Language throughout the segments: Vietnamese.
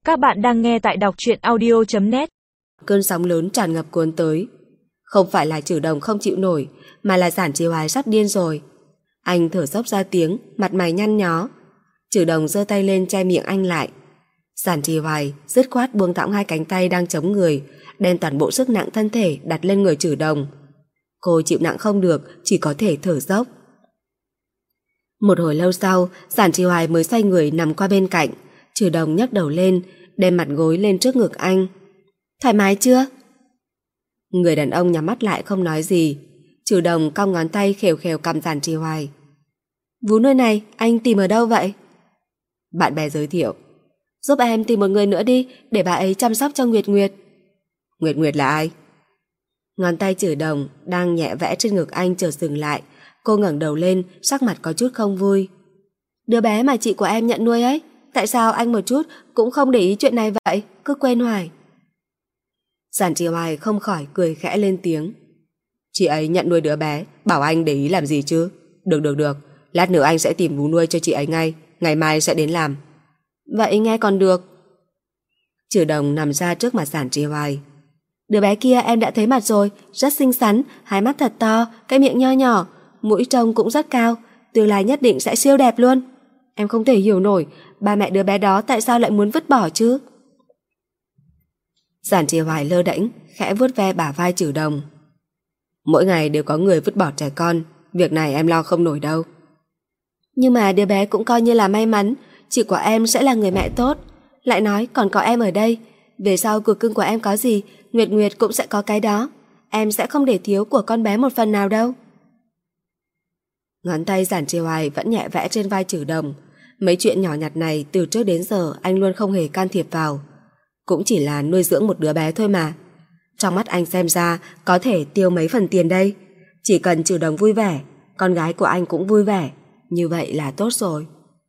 Các bạn đang nghe tại đọc truyện audio.net. Cơn sóng lớn tràn ngập cuốn tới. Không phải là Trử Đồng không chịu nổi, mà là Giản Trì Hoài sắp điên rồi. Anh thở dốc ra tiếng, mặt mày nhăn nhó. Trử Đồng giơ tay lên che miệng anh lại. Giản Trì Hoài dứt khoát buông thõng hai cánh tay đang chống người, đem toàn bộ sức nặng thân thể đặt lên người Trử Đồng. Cô chịu nặng không được, chỉ có thể thở dốc. Một hồi lâu sau, Giản Trì Hoài mới xoay người nằm qua bên cạnh. Trử Đồng nhấc đầu lên, đem mặt gối lên trước ngực anh. Thoải mái chưa? Người đàn ông nhắm mắt lại không nói gì. Trử Đồng cong ngón tay khều khều cằm Giản Trì Hoài. Vú nuôi này anh tìm ở đâu vậy? Bạn bè giới thiệu. Giúp em tìm một người nữa đi, để bà ấy chăm sóc cho Nguyệt Nguyệt. Nguyệt Nguyệt là ai? Ngón tay Trử Đồng đang nhẹ vẽ trên ngực anh chợt dừng lại. Cô ngẩng đầu lên, sắc mặt có chút không vui. Đứa bé mà chị của em nhận nuôi ấy. Tại sao anh một chút cũng không để ý chuyện này vậy? Cứ quên hoài. Giản Trì Hoài không khỏi cười khẽ lên tiếng. Chị ấy nhận nuôi đứa bé, bảo anh để ý làm gì chứ? Được, lát nữa anh sẽ tìm vú nuôi cho chị ấy ngay, ngày mai sẽ đến làm. Vậy nghe còn được. Trử Đồng nằm ra trước mặt Giản Trì Hoài. Đứa bé kia em đã thấy mặt rồi, rất xinh xắn, hai mắt thật to, cái miệng nho nhỏ, mũi trông cũng rất cao, tương lai nhất định sẽ siêu đẹp luôn. Em không thể hiểu nổi, ba mẹ đứa bé đó tại sao lại muốn vứt bỏ chứ? Giản Trì Hoài lơ đễnh, khẽ vuốt ve bả vai Trử Đồng. Mỗi ngày đều có người vứt bỏ trẻ con, việc này em lo không nổi đâu. Nhưng mà đứa bé cũng coi như là may mắn, chị của em sẽ là người mẹ tốt. Lại nói còn có em ở đây, về sau cuộc cưng của em có gì, Nguyệt Nguyệt cũng sẽ có cái đó. Em sẽ không để thiếu của con bé một phần nào đâu. Ngón tay Giản Trì Hoài vẫn nhẹ vẽ trên vai Trử Đồng. Mấy chuyện nhỏ nhặt này từ trước đến giờ anh luôn không hề can thiệp vào. Cũng chỉ là nuôi dưỡng một đứa bé thôi mà. Trong mắt anh xem ra có thể tiêu mấy phần tiền đây. Chỉ cần Trử Đồng vui vẻ, con gái của anh cũng vui vẻ, như vậy là tốt rồi.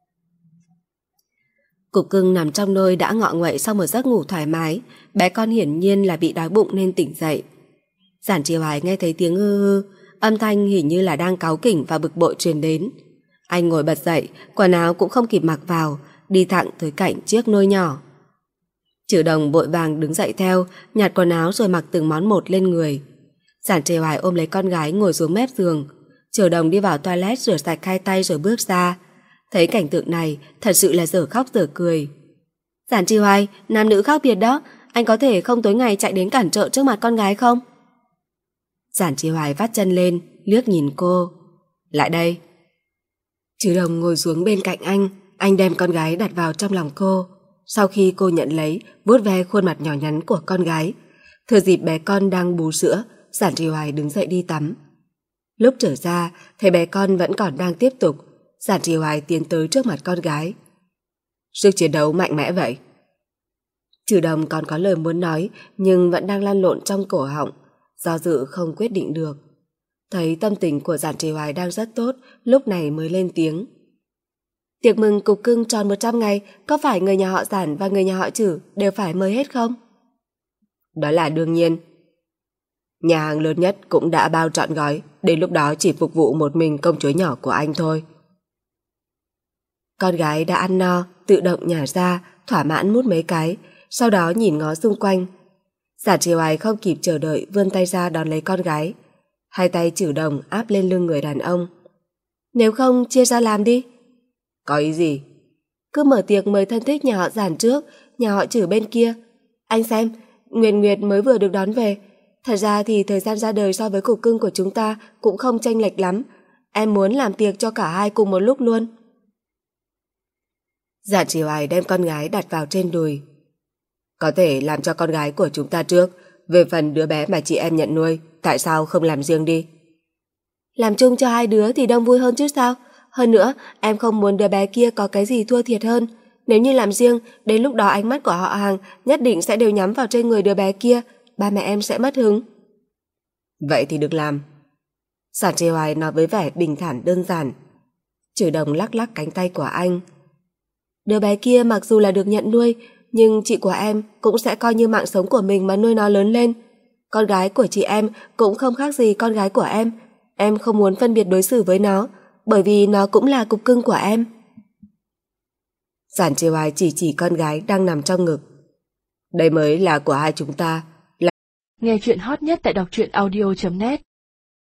Cục cưng nằm trong nôi đã ngọ nguậy sau một giấc ngủ thoải mái. Bé con hiển nhiên là bị đói bụng nên tỉnh dậy. Giản Trì Hoài nghe thấy tiếng hư hư, âm thanh hình như là đang cáu kỉnh và bực bội truyền đến. Anh ngồi bật dậy, quần áo cũng không kịp mặc vào, đi thẳng tới cạnh chiếc nôi nhỏ. Trử Đồng vội vàng đứng dậy theo, nhặt quần áo rồi mặc từng món một lên người. Giản Trì Hoài ôm lấy con gái ngồi xuống mép giường. Trử Đồng đi vào toilet rửa sạch hai tay rồi bước ra. Thấy cảnh tượng này thật sự là dở khóc dở cười. Giản Trì Hoài, nam nữ khác biệt đó, anh có thể không tối ngày chạy đến cản trở trước mặt con gái không? Giản Trì Hoài vắt chân lên, liếc nhìn cô. Lại đây. Trử Đồng ngồi xuống bên cạnh anh đem con gái đặt vào trong lòng cô. Sau khi cô nhận lấy, vuốt ve khuôn mặt nhỏ nhắn của con gái. Thừa dịp bé con đang bú sữa, Giản Trì Hoài đứng dậy đi tắm. Lúc trở ra, thấy bé con vẫn còn đang tiếp tục. Giản Trì Hoài tiến tới trước mặt con gái. Sức chiến đấu mạnh mẽ vậy. Trử Đồng còn có lời muốn nói, nhưng vẫn đang lăn lộn trong cổ họng, do dự không quyết định được. Thấy tâm tình của Giản Trì Hoài đang rất tốt, lúc này mới lên tiếng. Tiệc mừng cục cưng tròn 100 ngày, có phải người nhà họ Giản và người nhà họ Trử đều phải mời hết không? Đó là đương nhiên. Nhà hàng lớn nhất cũng đã bao trọn gói, đến lúc đó chỉ phục vụ một mình công chúa nhỏ của anh thôi. Con gái đã ăn no, tự động nhả ra, thỏa mãn mút mấy cái, sau đó nhìn ngó xung quanh. Giản Trì Hoài không kịp chờ đợi vươn tay ra đón lấy con gái. Hai tay Trử Đồng áp lên lưng người đàn ông. Nếu không chia ra làm đi. Có ý gì? Cứ mở tiệc mời thân thích nhà họ Giản trước, nhà họ Trử bên kia. Anh xem, Nguyệt Nguyệt mới vừa được đón về. Thật ra thì thời gian ra đời so với cục cưng của chúng ta cũng không chênh lệch lắm. Em muốn làm tiệc cho cả hai cùng một lúc luôn. Giản Trì Hoài đem con gái đặt vào trên đùi. Có thể làm cho con gái của chúng ta trước. Về phần đứa bé mà chị em nhận nuôi, tại sao không làm riêng đi? Làm chung cho hai đứa thì đông vui hơn chứ sao? Hơn nữa, em không muốn đứa bé kia có cái gì thua thiệt hơn. Nếu như làm riêng, đến lúc đó ánh mắt của họ hàng nhất định sẽ đều nhắm vào trên người đứa bé kia. Ba mẹ em sẽ mất hứng. Vậy thì được làm. Giản Trì Hoài nói với vẻ bình thản đơn giản. Trử Đồng lắc lắc cánh tay của anh. Đứa bé kia mặc dù là được nhận nuôi, nhưng chị của em cũng sẽ coi như mạng sống của mình mà nuôi nó lớn lên. Con gái của chị em cũng không khác gì con gái của em. Em không muốn phân biệt đối xử với nó, bởi vì nó cũng là cục cưng của em. Giản Trì Hoài chỉ con gái đang nằm trong ngực. Đây mới là của hai chúng ta. Nghe chuyện hot nhất tại đọc truyện audio.net